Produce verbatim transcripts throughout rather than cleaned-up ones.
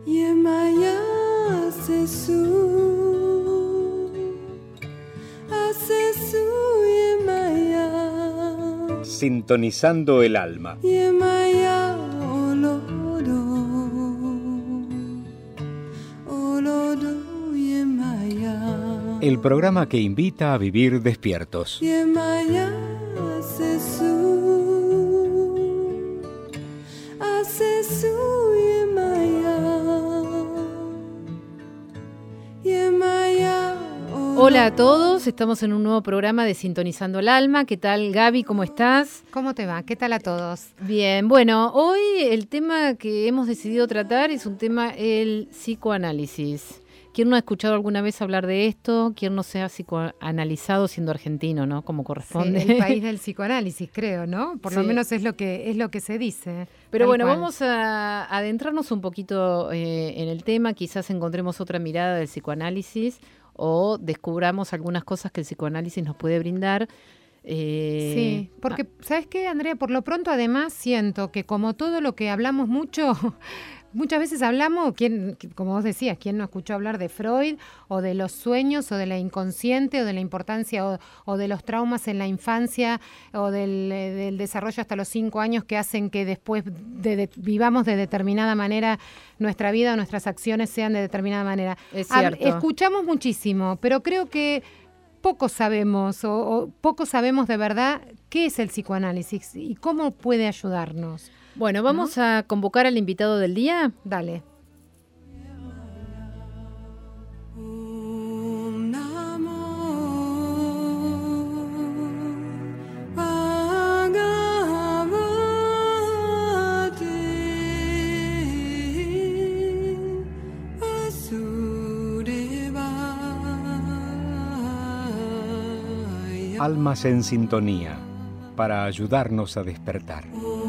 Sintonizando el alma. El programa que invita a vivir despiertos. Hola a todos, estamos en un nuevo programa de Sintonizando el Alma. ¿Qué tal, Gaby? ¿Cómo estás? ¿Cómo te va? ¿Qué tal a todos? Bien, bueno, hoy el tema que hemos decidido tratar es un tema, el psicoanálisis. ¿Quién no ha escuchado alguna vez hablar de esto? ¿Quién no se ha psicoanalizado siendo argentino, no? Como corresponde. Sí, el país del psicoanálisis, creo, ¿no? Por sí. lo menos es lo que es lo que se dice. Pero bueno, cual. vamos a adentrarnos un poquito eh, en el tema. Quizás encontremos otra mirada del psicoanálisis o descubramos algunas cosas que el psicoanálisis nos puede brindar. Eh, sí, porque, ah, ¿sabes qué, Andrea? Por lo pronto, además, siento que como todo lo que hablamos mucho, muchas veces hablamos, ¿quién, como vos decías, ¿quién no escuchó hablar de Freud o de los sueños o de la inconsciente o de la importancia o, o de los traumas en la infancia o del, del desarrollo hasta los cinco años que hacen que después de, de, vivamos de determinada manera nuestra vida o nuestras acciones sean de determinada manera? Es cierto. Hab, escuchamos muchísimo, pero creo que poco sabemos o, o poco sabemos de verdad qué es el psicoanálisis y cómo puede ayudarnos. Bueno, vamos ¿no? a convocar al invitado del día. Dale. Almas en sintonía, para ayudarnos a despertar.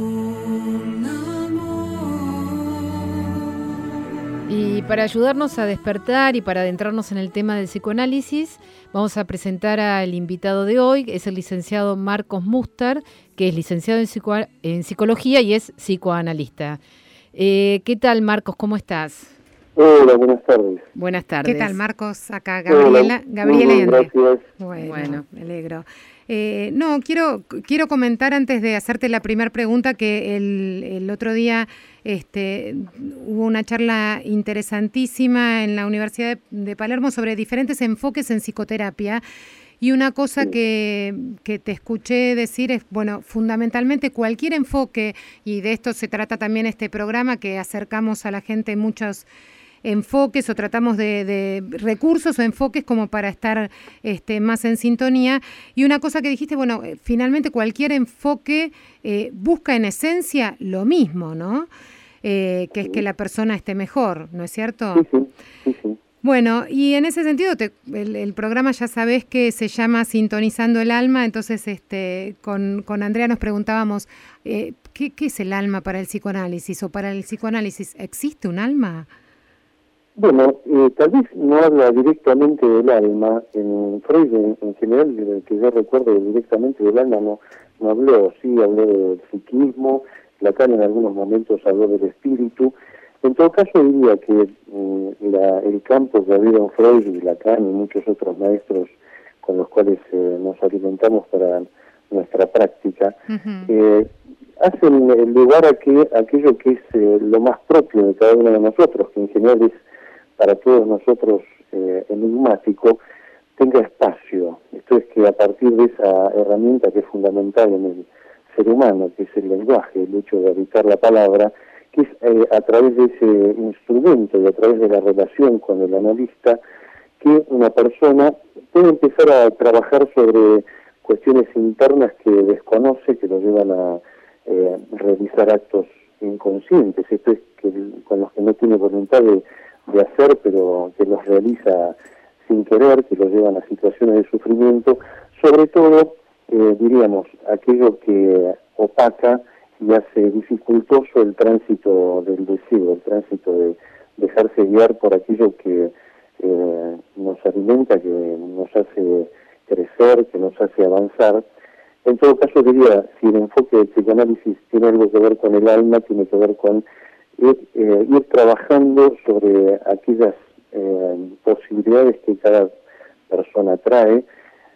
Y para ayudarnos a despertar y para adentrarnos en el tema del psicoanálisis, vamos a presentar al invitado de hoy, es el licenciado Marcos Mustar, que es licenciado en, psico- en psicología y es psicoanalista. Eh, ¿Qué tal, Marcos? ¿Cómo estás? Hola, buenas tardes. Buenas tardes. ¿Qué tal, Marcos? Acá Gabriela, Hola, Gabriela y Andrea. Gracias. Bueno, bueno, me alegro. Eh, no, quiero quiero comentar antes de hacerte la primera pregunta que el, el otro día este, hubo una charla interesantísima en la Universidad de, de Palermo sobre diferentes enfoques en psicoterapia. Y una cosa que, que te escuché decir es, bueno, fundamentalmente cualquier enfoque, y de esto se trata también este programa, que acercamos a la gente muchos enfoques o tratamos de, de recursos o enfoques como para estar este, más en sintonía. Y una cosa que dijiste, bueno, finalmente cualquier enfoque eh, busca en esencia lo mismo, ¿no? Eh, que es que la persona esté mejor, ¿no es cierto? Sí, sí, sí, sí. Bueno, y en ese sentido, te, el, el programa ya sabés que se llama Sintonizando el Alma, entonces este, con, con Andrea nos preguntábamos, eh, ¿qué, ¿qué es el alma para el psicoanálisis o para el psicoanálisis? ¿Existe un alma? Bueno, eh, tal vez no habla directamente del alma, en Freud en, en general, que yo recuerdo directamente del alma no, no habló, sí habló del psiquismo, Lacan en algunos momentos habló del espíritu. En todo caso diría que eh, la, el campo que abrieron Freud y Lacan y muchos otros maestros con los cuales eh, nos alimentamos para nuestra práctica, uh-huh. eh, hacen lugar a que aquello que es eh, lo más propio de cada uno de nosotros, que en general es para todos nosotros eh, enigmático, tenga espacio. Esto es que a partir de esa herramienta que es fundamental en el ser humano, que es el lenguaje, el hecho de habitar la palabra, que es eh, a través de ese instrumento y a través de la relación con el analista, que una persona puede empezar a trabajar sobre cuestiones internas que desconoce, que lo llevan a eh, realizar actos inconscientes, esto es que con los que no tiene voluntad de, de hacer, pero que los realiza sin querer, que los llevan a situaciones de sufrimiento, sobre todo, eh, diríamos, aquello que opaca y hace dificultoso el tránsito del deseo, el tránsito de dejarse guiar por aquello que eh, nos alimenta, que nos hace crecer, que nos hace avanzar. En todo caso diría, si el enfoque del psicoanálisis tiene algo que ver con el alma, tiene que ver con es eh, ir trabajando sobre aquellas eh, posibilidades que cada persona trae,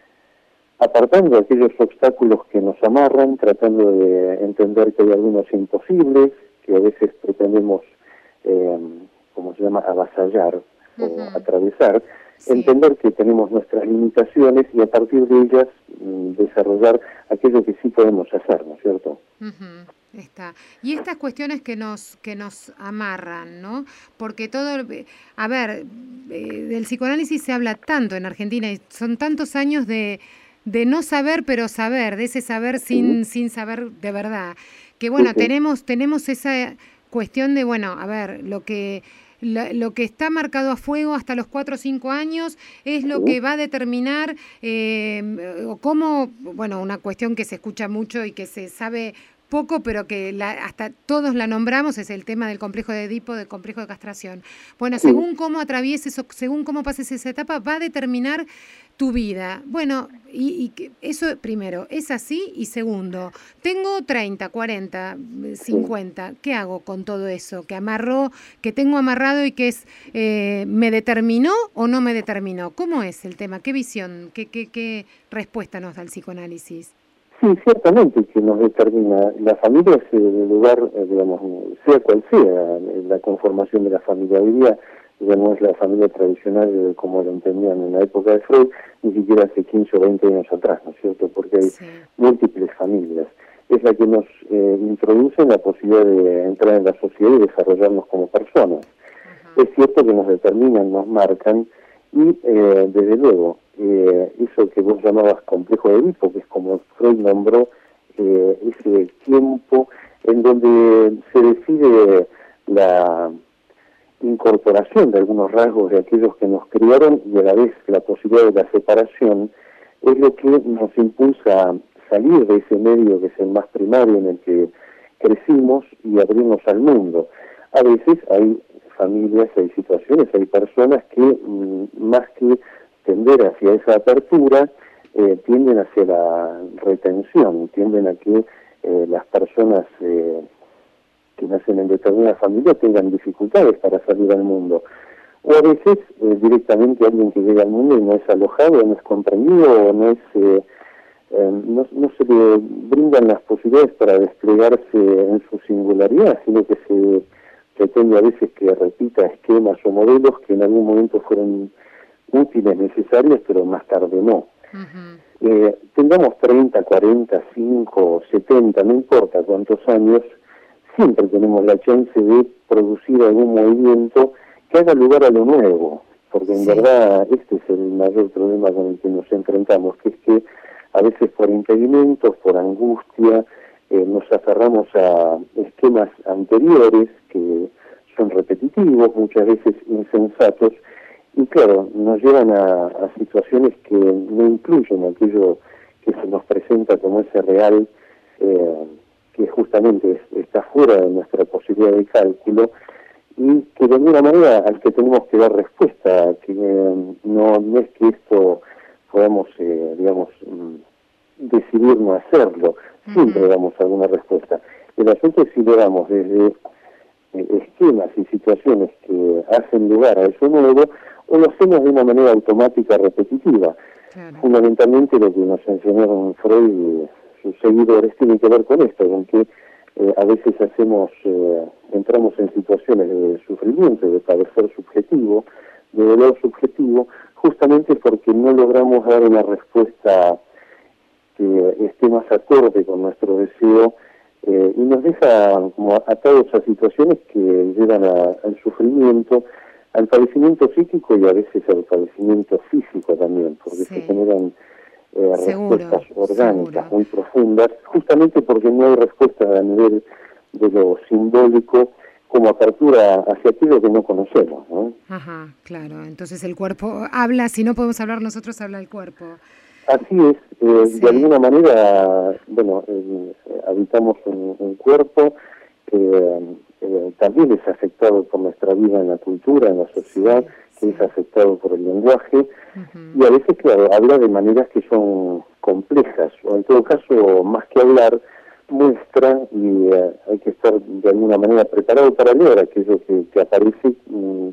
apartando aquellos obstáculos que nos amarran, tratando de entender que hay algunos imposibles, que a veces pretendemos, eh, como se llama, avasallar uh-huh. o atravesar, sí. entender que tenemos nuestras limitaciones y a partir de ellas mm, desarrollar aquello que sí podemos hacer, ¿no es cierto? Uh-huh. Está. Y estas cuestiones que nos que nos amarran, ¿no? Porque todo, a ver, eh, del psicoanálisis se habla tanto en Argentina y son tantos años de de no saber pero saber, de ese saber sin sí. sin saber de verdad, que bueno, sí, sí. tenemos tenemos esa cuestión de, bueno, a ver, lo que Lo, lo que está marcado a fuego hasta los cuatro o cinco años es lo que va a determinar eh, o cómo, bueno, una cuestión que se escucha mucho y que se sabe poco, pero que la, hasta todos la nombramos, es el tema del complejo de Edipo, del complejo de castración. Bueno, según cómo atravieses o según cómo pases esa etapa, va a determinar tu vida. Bueno, y, y eso primero, es así, y segundo, tengo treinta, cuarenta, cincuenta, ¿qué hago con todo eso? Que amarró, que tengo amarrado y que es, eh, ¿me determinó o no me determinó? ¿Cómo es el tema? ¿Qué visión, qué, qué, qué respuesta nos da el psicoanálisis? Sí, ciertamente que nos determina. La familia es el lugar, eh, digamos, sea cual sea, la conformación de la familia. Hoy día ya no es la familia tradicional eh, como lo entendían en la época de Freud, ni siquiera hace quince o veinte años atrás, ¿no es cierto? Porque hay sí. múltiples familias. Es la que nos eh, introduce en la posibilidad de entrar en la sociedad y desarrollarnos como personas. Uh-huh. Es cierto que nos determinan, nos marcan, y eh, desde luego, eh, eso que vos llamabas complejo de Edipo, que es como Freud nombró eh, ese tiempo en donde se decide la incorporación de algunos rasgos de aquellos que nos criaron y a la vez la posibilidad de la separación, es lo que nos impulsa a salir de ese medio que es el más primario en el que crecimos y abrirnos al mundo. A veces hay familias, hay situaciones, hay personas que mm, más que tender hacia esa apertura, eh, tienden hacia la retención, tienden a que eh, las personas eh, que nacen en determinada familia tengan dificultades para salir al mundo. O a veces eh, directamente alguien que llega al mundo y no es alojado, no es comprendido, o no es eh, eh, no, no se le brindan las posibilidades para desplegarse en su singularidad, sino que se pretende a veces que repita esquemas o modelos que en algún momento fueron útiles, necesarios, pero más tarde no. Uh-huh. Eh, tengamos treinta, cuarenta, cinco, setenta, no importa cuántos años, siempre tenemos la chance de producir algún movimiento que haga lugar a lo nuevo, porque en sí. verdad este es el mayor problema con el que nos enfrentamos, que es que a veces por impedimentos, por angustia, eh, nos aferramos a esquemas anteriores que son repetitivos, muchas veces insensatos, y claro, nos llevan a, a situaciones que no incluyen aquello que se nos presenta como ese real, eh, que justamente es, está fuera de nuestra posibilidad de cálculo, y que de alguna manera al que tenemos que dar respuesta, que eh, no, no es que esto podamos, eh, digamos, decidir no hacerlo, siempre uh-huh. damos alguna respuesta. El asunto es si le damos desde eh, esquemas y situaciones que hacen lugar a eso nuevo, o lo hacemos de una manera automática, repetitiva. Claro. Fundamentalmente lo que nos enseñaron Freud y sus seguidores tiene que ver con esto, con que eh, a veces hacemos, eh, entramos en situaciones de sufrimiento, de padecer subjetivo, de dolor subjetivo, justamente porque no logramos dar una respuesta que esté más acorde con nuestro deseo, eh, y nos deja como atados a situaciones que llevan a, al sufrimiento, al padecimiento psíquico y a veces al padecimiento físico también, porque sí. se generan eh, seguro, respuestas orgánicas seguro. muy profundas, justamente porque no hay respuesta a nivel de lo simbólico como apertura hacia aquello que no conocemos, ¿no? Ajá, claro. Entonces el cuerpo habla, si no podemos hablar nosotros, habla el cuerpo. Así es, eh, sí. de alguna manera, bueno, eh, habitamos un, un cuerpo que eh, también es afectado por nuestra vida en la cultura, en la sociedad, sí, que sí. es afectado por el lenguaje, uh-huh. y a veces, claro, habla de maneras que son complejas, o en todo caso, más que hablar, muestra y eh, hay que estar de alguna manera preparado para leer aquello que, que aparece mm,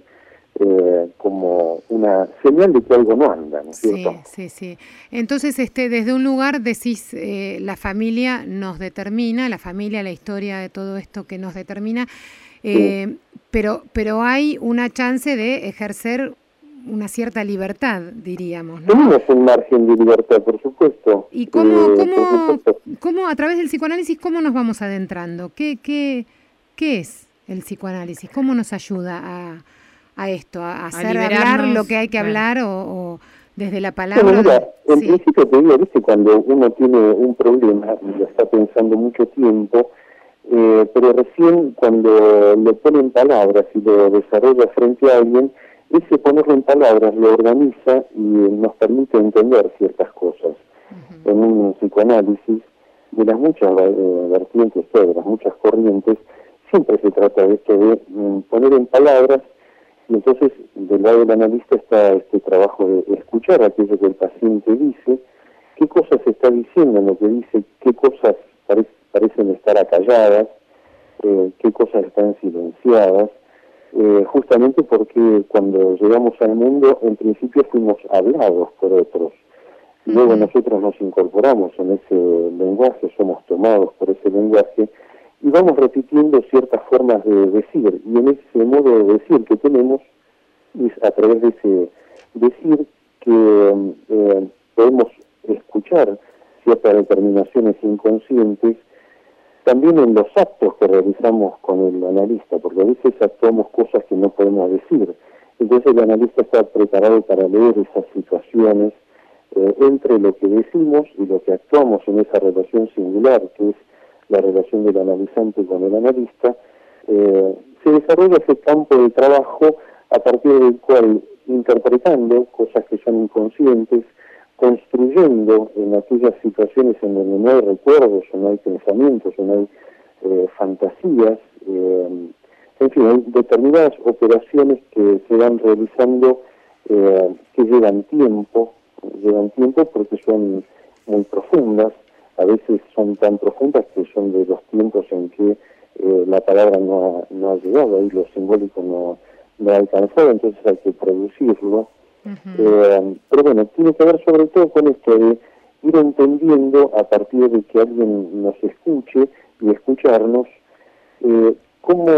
eh, como una señal de que algo no anda, ¿no es cierto? Sí, sí, sí. Entonces, este, desde un lugar decís, eh, la familia nos determina, la familia, la historia de todo esto que nos determina, eh, sí. pero, pero hay una chance de ejercer una cierta libertad, diríamos, ¿no? Tenemos un margen de libertad, por supuesto. ¿Y cómo, eh, cómo, cómo, a través del psicoanálisis, cómo nos vamos adentrando? ¿Qué, qué, qué es el psicoanálisis? ¿Cómo nos ayuda a, a esto, a, a hacer a hablar lo que hay que hablar o, o desde la palabra? Bueno, mira, en sí. principio te digo, ¿viste? Cuando uno tiene un problema y lo está pensando mucho tiempo, eh, pero recién cuando le ponen palabras y lo desarrolla frente a alguien, ese ponerlo en palabras lo organiza y nos permite entender ciertas cosas. Uh-huh. En un psicoanálisis, de las muchas eh, vertientes, de las muchas corrientes, siempre se trata de esto de mm, poner en palabras, y entonces del lado del analista está este trabajo de escuchar aquello que el paciente dice, qué cosas está diciendo en lo que dice, qué cosas pare- parecen estar acalladas, eh, qué cosas están silenciadas, Eh, justamente porque cuando llegamos al mundo, en principio fuimos hablados por otros. Luego uh-huh. nosotros nos incorporamos en ese lenguaje, somos tomados por ese lenguaje y vamos repitiendo ciertas formas de decir. Y en ese modo de decir que tenemos, es a través de ese decir que eh, podemos escuchar ciertas determinaciones inconscientes, también en los actos que realizamos con el analista, porque a veces actuamos cosas que no podemos decir. Entonces el analista está preparado para leer esas situaciones eh, entre lo que decimos y lo que actuamos en esa relación singular, que es la relación del analizante con el analista. Eh, se desarrolla ese campo de trabajo a partir del cual, interpretando cosas que son inconscientes, construyendo en aquellas situaciones en donde no hay recuerdos, o no hay pensamientos, o no hay eh, fantasías, eh, en fin, hay determinadas operaciones que se van realizando eh, que llevan tiempo, llevan tiempo porque son muy profundas, a veces son tan profundas que son de los tiempos en que eh, la palabra no ha, no ha llegado, ahí lo simbólico no, no ha alcanzado, entonces hay que producirlo. Uh-huh. Eh, pero bueno, tiene que ver sobre todo con esto de ir entendiendo a partir de que alguien nos escuche y escucharnos eh, cómo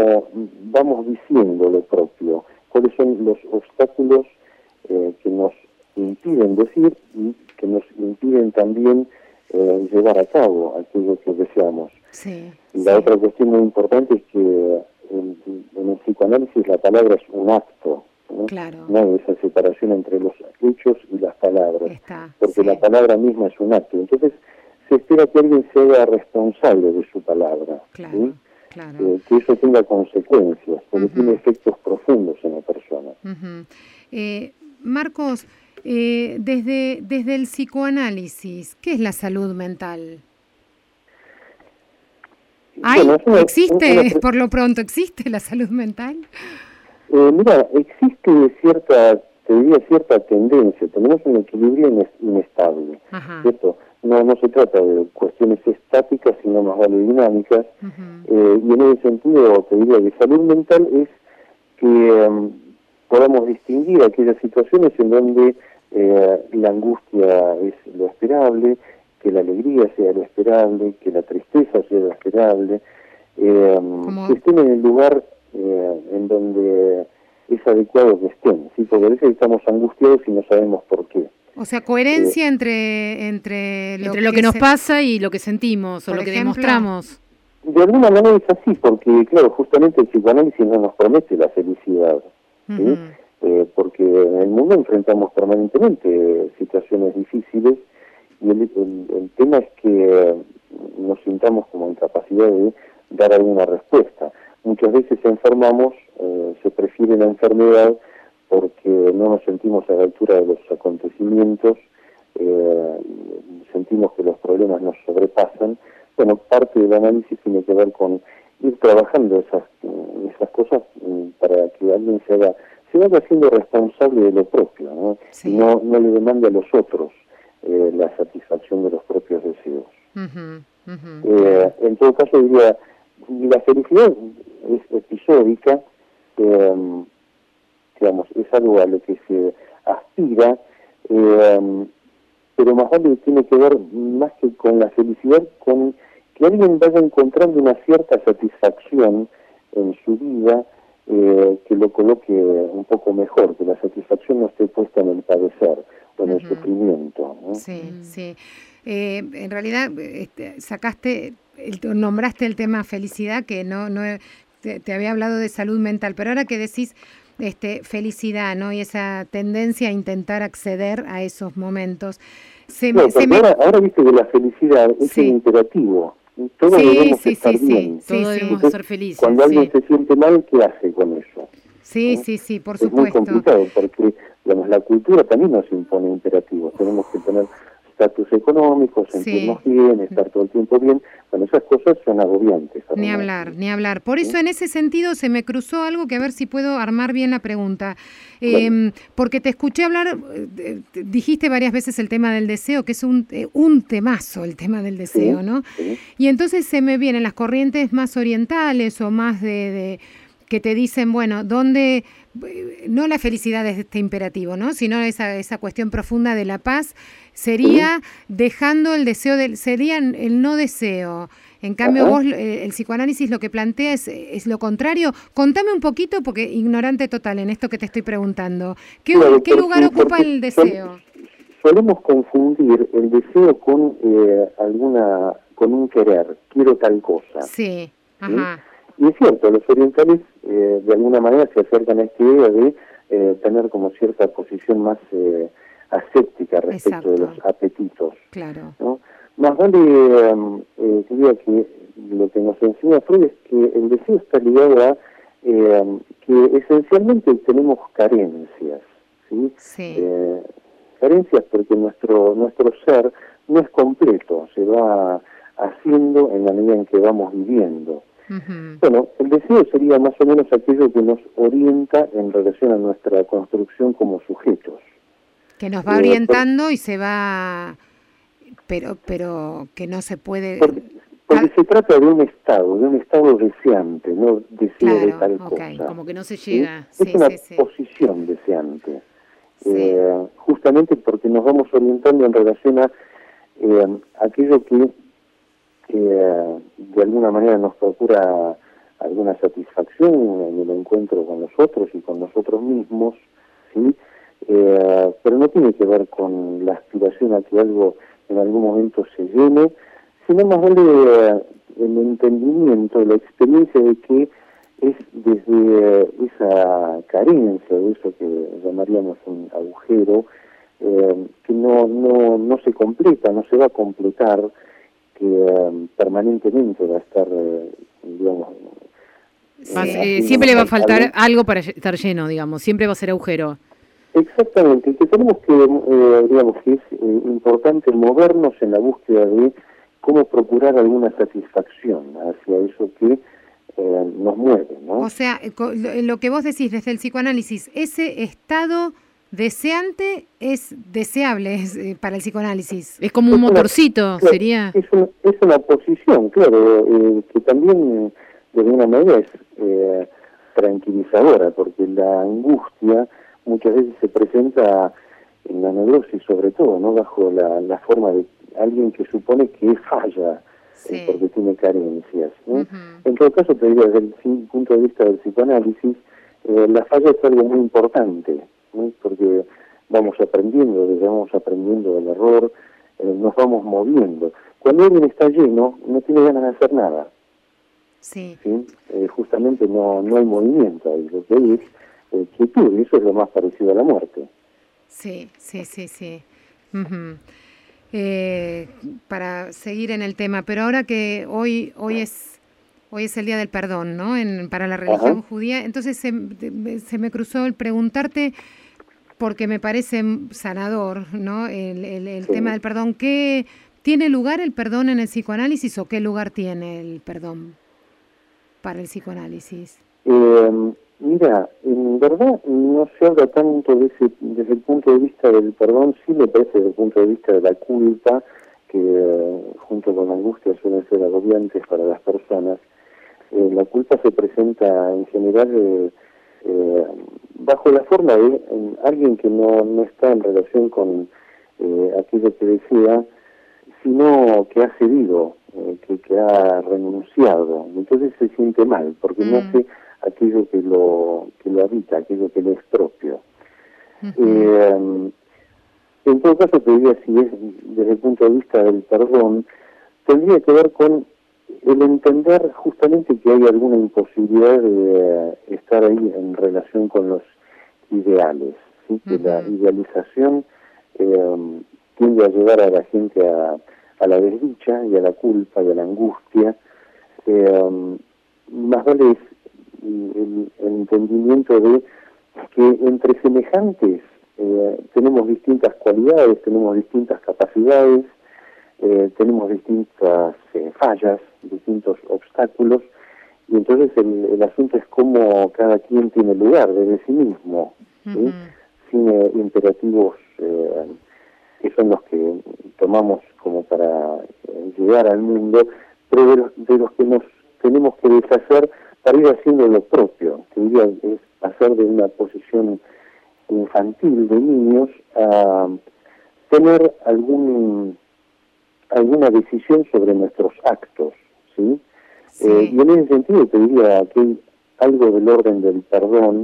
vamos diciendo lo propio, cuáles son los obstáculos eh, que nos impiden decir y que nos impiden también eh, llevar a cabo aquello que deseamos. Sí, y la sí. otra cuestión muy importante es que en, en el psicoanálisis la palabra es un acto. ¿no? Claro. No hay esa separación entre los hechos y las palabras, Está, porque sí. la palabra misma es un acto. Entonces, se espera que alguien se haga responsable de su palabra, claro, ¿sí? claro. Eh, que eso tenga consecuencias, porque Uh-huh. tiene efectos profundos en la persona. Uh-huh. eh, Marcos, eh, desde, desde el psicoanálisis, ¿qué es la salud mental? ¿Hay? Bueno, una, ¿Existe, una, una, por lo pronto, existe la salud mental? Eh, mira, existe cierta, te diría, cierta tendencia. Tenemos un equilibrio inestable, Ajá. ¿cierto? No, no se trata de cuestiones estáticas, sino más vale dinámicas. Uh-huh. Eh, y en ese sentido, te diría que salud mental es que um, podamos distinguir aquellas situaciones en donde eh, la angustia es lo esperable, que la alegría sea lo esperable, que la tristeza sea lo esperable, eh, que estén en el lugar eh, en donde es adecuado que estén, ¿sí? Porque a veces estamos angustiados y no sabemos por qué. O sea, coherencia eh, entre, entre, lo, entre lo que, que nos se... pasa y lo que sentimos o lo que ejemplo, demostramos. De alguna manera es así, porque claro, justamente el psicoanálisis no nos promete la felicidad, ¿sí? Uh-huh. eh, porque en el mundo enfrentamos permanentemente situaciones difíciles y el, el, el tema es que nos sintamos como en capacidad de dar alguna respuesta. Muchas veces enfermamos, eh, se prefiere la enfermedad porque no nos sentimos a la altura de los acontecimientos, eh, sentimos que los problemas nos sobrepasan. Bueno, parte del análisis tiene que ver con ir trabajando esas esas cosas para que alguien se haga, se vaya haciendo responsable de lo propio, ¿no? Sí. Y no, no le demande a los otros eh, la satisfacción de los propios deseos. Uh-huh. Uh-huh. Eh, en todo caso diría, la felicidad es episódica, eh, digamos, es algo a lo que se aspira, eh, pero más vale tiene que ver más que con la felicidad, con que alguien vaya encontrando una cierta satisfacción en su vida eh, que lo coloque un poco mejor, que la satisfacción no esté puesta en el padecer o en uh-huh. el sufrimiento, ¿no? Sí, sí. Eh, en realidad este, sacaste, el, nombraste el tema felicidad, que no, no te, te había hablado de salud mental, pero ahora que decís este, felicidad, ¿no? Y esa tendencia a intentar acceder a esos momentos. Se no, me, se me... ahora, ahora viste que la felicidad es sí. un imperativo. Todos sí, debemos sí, estar sí, bien. Sí, Todos sí, debemos sí. ser felices. Cuando alguien sí. se siente mal, ¿qué hace con eso? Sí, ¿no? sí, sí, por es supuesto. Es muy complicado porque, digamos, la cultura también nos impone imperativos. Tenemos que tener estatus económico, sentirnos sí. bien, estar todo el tiempo bien. Bueno, esas cosas son agobiantes. Ni hablar, ni hablar. Por eso, ¿sí? En ese sentido, se me cruzó algo que a ver si puedo armar bien la pregunta. Eh, bueno. Porque te escuché hablar, eh, dijiste varias veces el tema del deseo, que es un, eh, un temazo el tema del deseo, sí, ¿no? Sí. Y entonces se me vienen las corrientes más orientales o más de... de que te dicen, bueno, ¿dónde...? No la felicidad es este imperativo, ¿no? Sino esa, esa cuestión profunda de la paz, sería ¿sí? dejando el deseo, del, sería el no deseo. En cambio, Ajá. vos, eh, el psicoanálisis lo que plantea es, es lo contrario. Contame un poquito, porque ignorante total en esto que te estoy preguntando. ¿Qué, claro, ¿qué lugar ocupa el deseo? Solemos confundir el deseo con eh, alguna, con un querer, quiero tal cosa. Sí, ¿sí? ajá. Y es cierto, los orientales eh, de alguna manera se acercan a esta idea de eh, tener como cierta posición más eh, aséptica respecto Exacto. de los apetitos. Claro. ¿no? Más vale, eh, eh, diría que lo que nos enseña Freud es que el deseo está ligado a eh, que esencialmente tenemos carencias, ¿sí? Sí. Eh, carencias porque nuestro nuestro ser no es completo, se va haciendo en la medida en que vamos viviendo. Uh-huh. Bueno, el deseo sería más o menos aquello que nos orienta en relación a nuestra construcción como sujetos. Que nos va eh, orientando por, y se va, pero pero que no se puede... Porque, porque ah. se trata de un estado, de un estado deseante, no deseo claro, de tal okay. cosa. Como que no se llega. ¿sí? Sí, es una sí, sí. posición deseante. Sí. Eh, justamente porque nos vamos orientando en relación a eh, aquello que que de alguna manera nos procura alguna satisfacción en el encuentro con los otros y con nosotros mismos, ¿sí? Eh, pero no tiene que ver con la aspiración a que algo en algún momento se llene, sino más vale eh, el entendimiento, la experiencia de que es desde esa carencia, de eso que llamaríamos un agujero, eh, que no, no, no se completa, no se va a completar, que um, permanentemente va a estar, eh, digamos... Más, eh, siempre le va a faltar algo, algo para estar lleno, digamos, siempre va a ser agujero. Exactamente, que tenemos que, eh, digamos, que es eh, importante movernos en la búsqueda de cómo procurar alguna satisfacción hacia eso que eh, nos mueve, ¿no? O sea, lo que vos decís desde el psicoanálisis, ese estado... deseante es deseable es, eh, para el psicoanálisis. Es como un es motorcito, una, claro, sería... Es, un, es una posición, claro, eh, que también de alguna manera es eh, tranquilizadora, porque la angustia muchas veces se presenta en la neurosis sobre todo, ¿no? Bajo la, la forma de alguien que supone que falla, sí. eh, porque tiene carencias, ¿no? Uh-huh. En todo caso, te diría, desde el punto de vista del psicoanálisis, eh, la falla es algo muy importante, ¿no? Porque vamos aprendiendo, vamos aprendiendo del error, eh, nos vamos moviendo. Cuando alguien está lleno, no tiene ganas de hacer nada. Sí. ¿sí? Eh, justamente no, no hay movimiento ahí, lo que hay es eh, quietud, y eso es lo más parecido a la muerte. Sí, sí, sí, sí. Uh-huh. Eh, para seguir en el tema, pero ahora que hoy hoy es hoy es el día del perdón, ¿no? En, para la religión Ajá. judía, entonces se, se me cruzó el preguntarte, porque me parece sanador, ¿no? El, el, el sí. tema del perdón. ¿Qué tiene lugar el perdón en el psicoanálisis o qué lugar tiene el perdón para el psicoanálisis? Eh, mira, en verdad no se habla tanto de ese, desde el punto de vista del perdón, sí me parece desde el punto de vista de la culpa, que eh, junto con la angustia suelen ser agobiantes para las personas, eh, la culpa se presenta en general eh, eh, bajo la forma de eh, alguien que no, no está en relación con eh, aquello que desea, sino que ha cedido, eh, que, que ha renunciado. Entonces se siente mal, porque mm. no hace aquello que lo, que lo habita, aquello que le es propio. Uh-huh. Eh, en todo caso, te diría, si es desde el punto de vista del perdón, tendría que ver con el entender justamente que hay alguna imposibilidad de estar ahí en relación con los ideales, ¿sí? Uh-huh. Que la idealización eh, tiende a llevar a la gente a, a la desdicha y a la culpa y a la angustia. Eh, más vale es el, el entendimiento de que entre semejantes eh, tenemos distintas cualidades, tenemos distintas capacidades, eh, tenemos distintas eh, fallas, distintos obstáculos, y entonces el, el asunto es cómo cada quien tiene lugar desde sí mismo, ¿sí? Uh-huh. Sin eh, imperativos eh, que son los que tomamos como para eh, llegar al mundo, pero de los, de los que nos tenemos que deshacer para ir haciendo lo propio, que diría es pasar de una posición infantil de niños a tener algún alguna decisión sobre nuestros actos, ¿sí? Sí. Eh, y en ese sentido te diría que hay algo del orden del perdón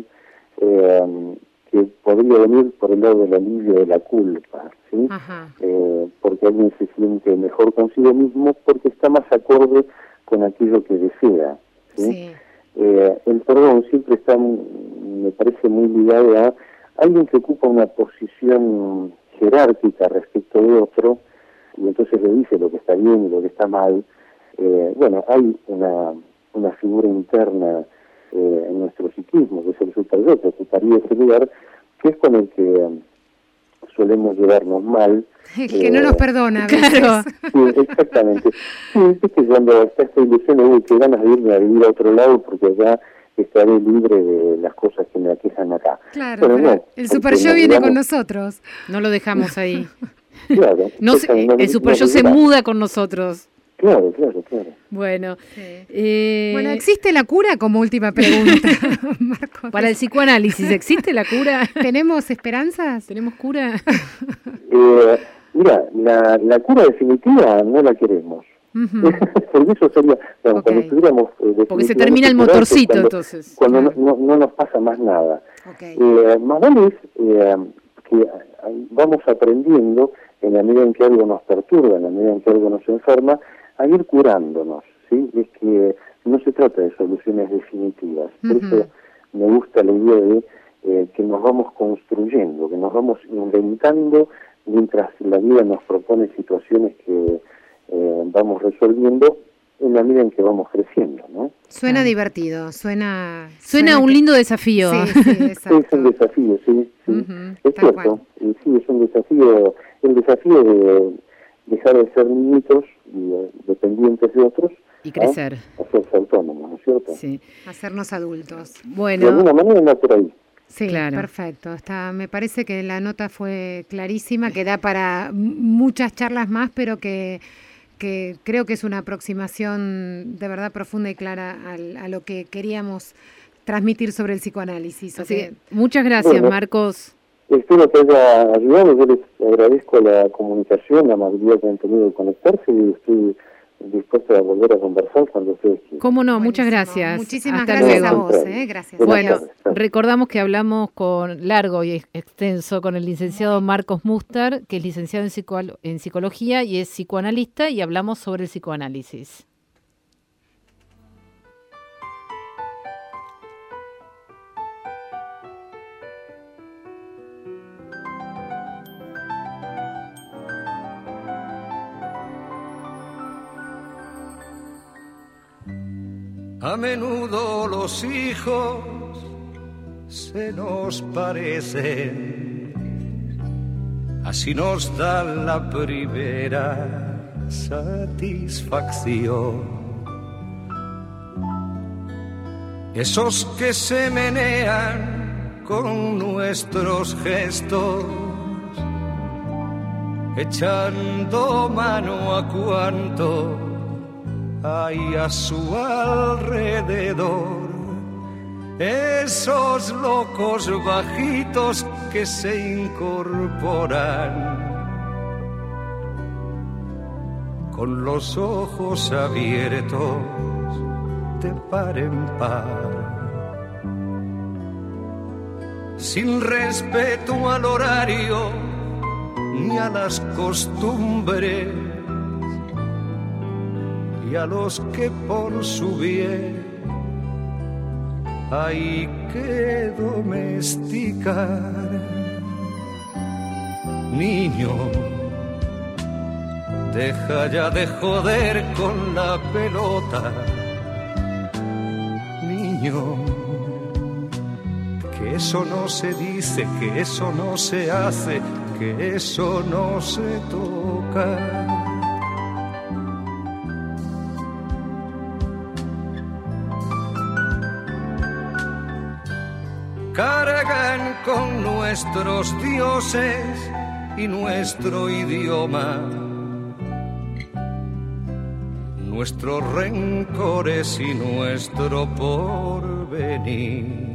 eh, que podría venir por el lado del alivio de la culpa, ¿sí? Eh, porque alguien se siente mejor consigo mismo porque está más acorde con aquello que desea, ¿sí? Sí. Eh, el perdón siempre está, me parece, muy ligado a alguien que ocupa una posición jerárquica respecto de otro, y entonces le dice lo que está bien y lo que está mal. Eh, bueno, hay una, una figura interna eh, en nuestro psiquismo, que es el superior, que ocuparía ese lugar, que es con el que um, solemos llevarnos mal. El que eh, no nos perdona, a veces. Claro. Sí, exactamente. Sí, es que cuando está esta ilusión de uy, que ganas de irme a vivir a otro lado porque allá estaré libre de las cosas que me aquejan acá. Claro, pero, pero no, el super yo viene digamos, con nosotros. No lo dejamos ahí. Claro. No se, el super yo se muda con nosotros. Claro, claro, claro. Bueno, sí. eh, bueno, ¿existe la cura como última pregunta, Marcos? Para el psicoanálisis, ¿existe la cura? ¿Tenemos esperanzas? ¿Tenemos cura? eh, mira, la, la cura definitiva no la queremos. Uh-huh. Porque eso sería, bueno, okay. cuando estuviéramos... Eh, Porque se termina el motorcito, cuando, entonces. Cuando claro. no, no, no nos pasa más nada. Okay. Eh, más vale es eh, que vamos aprendiendo en la medida en que algo nos perturba, en la medida en que algo nos enferma, a ir curándonos, ¿sí? Es que no se trata de soluciones definitivas. Uh-huh. Por eso me gusta la idea de eh, que nos vamos construyendo, que nos vamos inventando mientras la vida nos propone situaciones que eh, vamos resolviendo en la medida en que vamos creciendo, ¿no? Suena ah. divertido, suena... Suena, suena un que... lindo desafío. Sí, sí, exacto. Es un desafío, sí, sí. Uh-huh, es cierto, sí, es un desafío, el desafío de dejar de ser niñitos y eh, dependientes de otros. Y crecer. ¿eh? Hacerse autónomos, ¿no es cierto? Sí, hacernos adultos. Bueno. De alguna manera anda por ahí. Sí, claro. Perfecto. Está, me parece que la nota fue clarísima, que da para muchas charlas más, pero que... que creo que es una aproximación de verdad profunda y clara al, a lo que queríamos transmitir sobre el psicoanálisis. Así que, muchas gracias, bueno, Marcos. Espero que haya ayudado. Yo les agradezco la comunicación, la amabilidad que han tenido de conectarse y estoy dispuesto a volver a conversar cuando ustedes quieran. ¿Cómo no? Buenísimo. Muchas gracias. Muchísimas Hasta gracias luego. a vos. ¿eh? Gracias. Bueno, recordamos que hablamos con largo y extenso con el licenciado Marcos Mústar, que es licenciado en, psico en psicología y es psicoanalista, y hablamos sobre el psicoanálisis. A menudo los hijos se nos parecen, así nos dan la primera satisfacción. Esos que se menean con nuestros gestos, echando mano a cuanto hay a su alrededor. Esos locos bajitos que se incorporan con los ojos abiertos de par en par, sin respeto al horario ni a las costumbres, y a los que por su bien hay que domesticar. Niño, deja ya de joder con la pelota. Niño, que eso no se dice, que eso no se hace, que eso no se toca. Cargan con nuestros dioses y nuestro idioma, nuestros rencores y nuestro porvenir.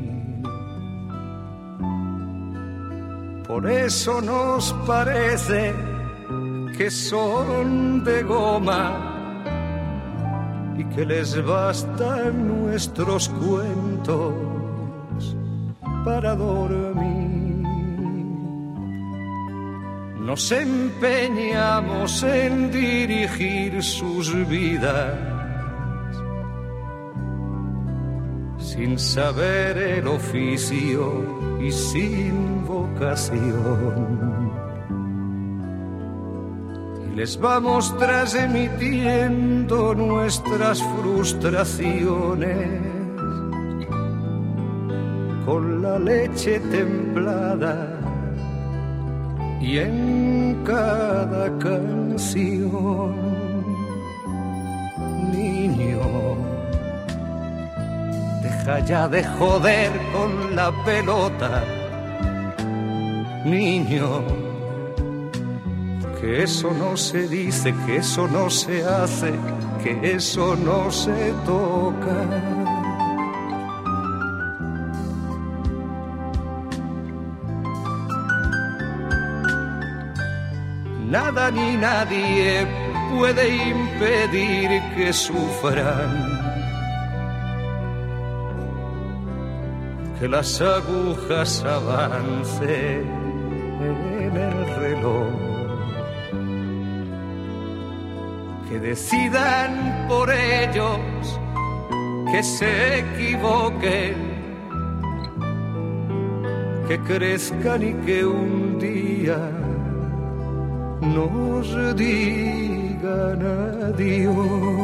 Por eso nos parece que son de goma y que les bastan nuestros cuentos para dormir. Nos empeñamos en dirigir sus vidas sin saber el oficio y sin vocación. Y les vamos transmitiendo nuestras frustraciones con la leche templada y en cada canción. Niño, deja ya de joder con la pelota. Niño, que eso no se dice, que eso no se hace, que eso no se toca. Nada ni nadie puede impedir que sufran, que las agujas avancen en el reloj, que decidan por ellos, que se equivoquen, que crezcan y que un día nos digan adiós.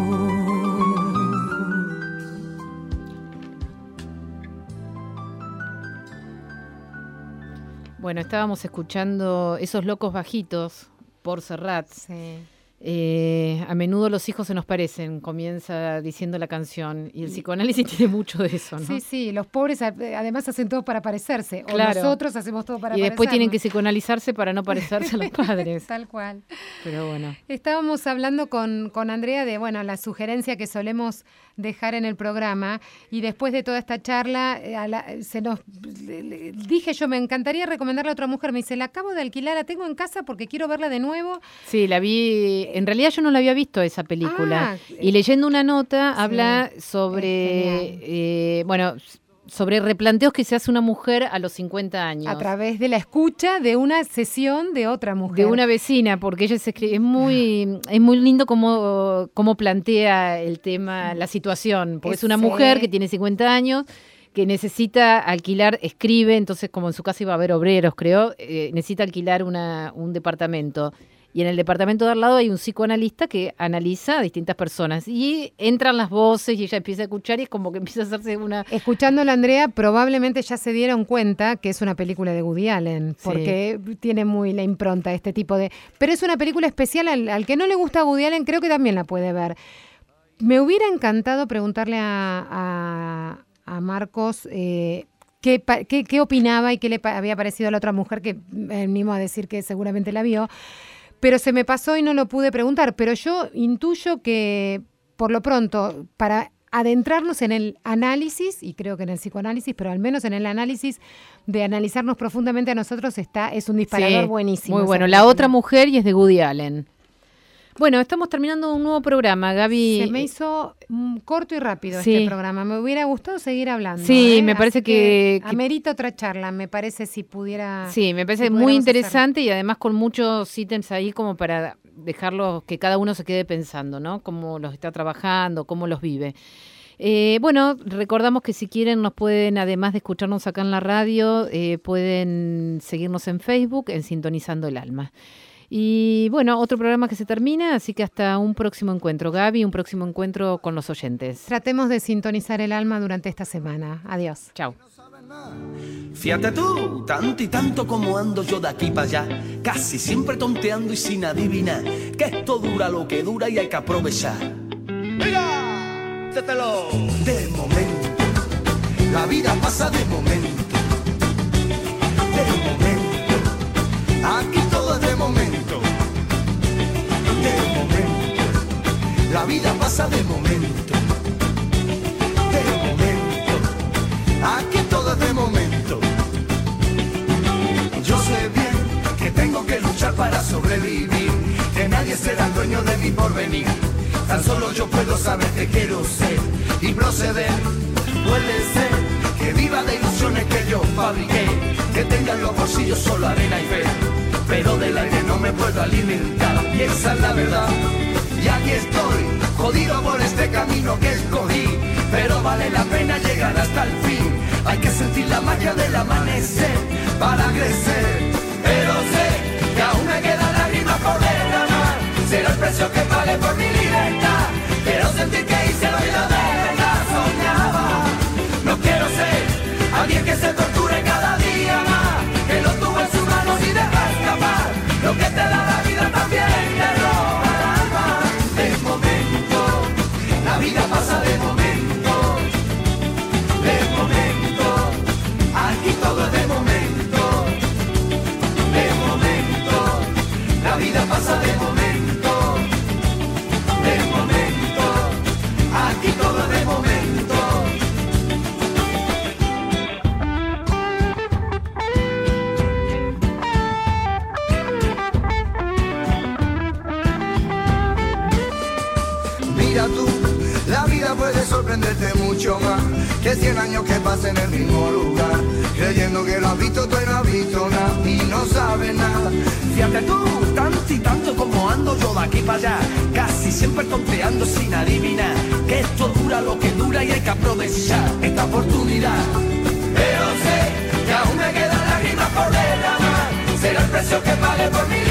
Bueno, estábamos escuchando Esos locos bajitos por Serrat. Sí. Eh, a menudo los hijos se nos parecen, comienza diciendo la canción, y el psicoanálisis tiene mucho de eso, ¿no? Sí, sí, los pobres además hacen todo para parecerse, claro. O nosotros hacemos todo para parecernos. Y después parecernos. tienen que psicoanalizarse para no parecerse a los padres. Tal cual. Pero bueno. Estábamos hablando con, con Andrea de, bueno, la sugerencia que solemos dejar en el programa, y después de toda esta charla, eh, a la, se nos le, le, dije yo, me encantaría recomendarle a otra mujer, me dice, la acabo de alquilar, la tengo en casa porque quiero verla de nuevo. Sí, la vi. En realidad yo no la había visto esa película. Ah, y leyendo una nota sí, habla sobre, eh, bueno, sobre replanteos que se hace una mujer a los cincuenta años. A través de la escucha de una sesión de otra mujer. De una vecina, porque ella se escribe, es muy, es muy lindo cómo, cómo plantea el tema, la situación, porque es, es una mujer que tiene cincuenta años, que necesita alquilar, escribe, entonces como en su casa iba a haber obreros, creo, eh, necesita alquilar una, un departamento. Y en el departamento de al lado hay un psicoanalista que analiza a distintas personas. Y entran las voces y ella empieza a escuchar y es como que empieza a hacerse una... Escuchándola, Andrea, probablemente ya se dieron cuenta que es una película de Woody Allen, porque sí, tiene muy la impronta este tipo de... Pero es una película especial, al, al que no le gusta Woody Allen creo que también la puede ver. Me hubiera encantado preguntarle a, a, a Marcos... Eh, ¿Qué, qué, ¿Qué opinaba y qué le había parecido a la otra mujer que me animo a decir que seguramente la vio? pero se me pasó y no lo pude preguntar. Pero yo intuyo que, por lo pronto, para adentrarnos en el análisis, y creo que en el psicoanálisis, pero al menos en el análisis de analizarnos profundamente a nosotros, está es un disparador sí, buenísimo. Muy bueno. La otra mujer, y es de Woody Allen. Bueno, estamos terminando un nuevo programa, Gaby. Se me hizo um, corto y rápido sí. este programa. Me hubiera gustado seguir hablando. Sí, ¿eh? me parece Así que, que... amerita otra charla, me parece, si pudiera... Sí, me parece si muy interesante hacer. Y además con muchos ítems ahí como para dejarlos, que cada uno se quede pensando, ¿no? Cómo los está trabajando, cómo los vive. Eh, bueno, recordamos que si quieren nos pueden, además de escucharnos acá en la radio, eh, pueden seguirnos en Facebook, en Sintonizando el Alma. Y bueno, otro programa que se termina, así que hasta un próximo encuentro, Gaby, un próximo encuentro con los oyentes. Tratemos de sintonizar el alma durante esta semana. Adiós. Chao. Fíjate tú, tanto y tanto como ando yo de aquí para allá, casi siempre tonteando y sin adivinar, que esto dura lo que dura y hay que aprovechar. ¡Mira! ¡Tételo! De momento, la vida pasa de momento, de momento, aquí todo es de momento. De momento, la vida pasa de momento, de momento, aquí todo es de momento. Yo sé bien que tengo que luchar para sobrevivir, que nadie será el dueño de mi porvenir. Tan solo yo puedo saber que quiero ser y proceder. Puede ser que viva de ilusiones que yo fabriqué, que tenga en los bolsillos solo arena y fe, pero del aire no me puedo alimentar, y esa es la verdad. Y aquí estoy, jodido por este camino que escogí, pero vale la pena llegar hasta el fin. Hay que sentir la magia del amanecer para crecer, pero sé que aún me quedan lágrimas por derramar. Será el precio que pague por mi libertad. Quiero sentir que hice lo que yo de verdad soñaba. No quiero ser alguien que se torture cada día más, que lo tuvo en sus manos y deja escapar. Lo que te da la vida también te roba el alma. De momento, la vida pasa de momento, de momento, aquí todo es de momento, de momento, la vida pasa de momento, de momento, aquí todo es de momento. Mira tú, la vida puede sorprenderte mucho más que cien años que pasen en el mismo lugar, creyendo que lo has visto, tú no has visto nada y no sabes nada. Fíjate tú, tanto y tanto como ando yo de aquí para allá, casi siempre tonteando sin adivinar, que esto dura lo que dura y hay que aprovechar esta oportunidad. Pero sé que aún me quedan lágrimas por derramar, será el precio que pague por mi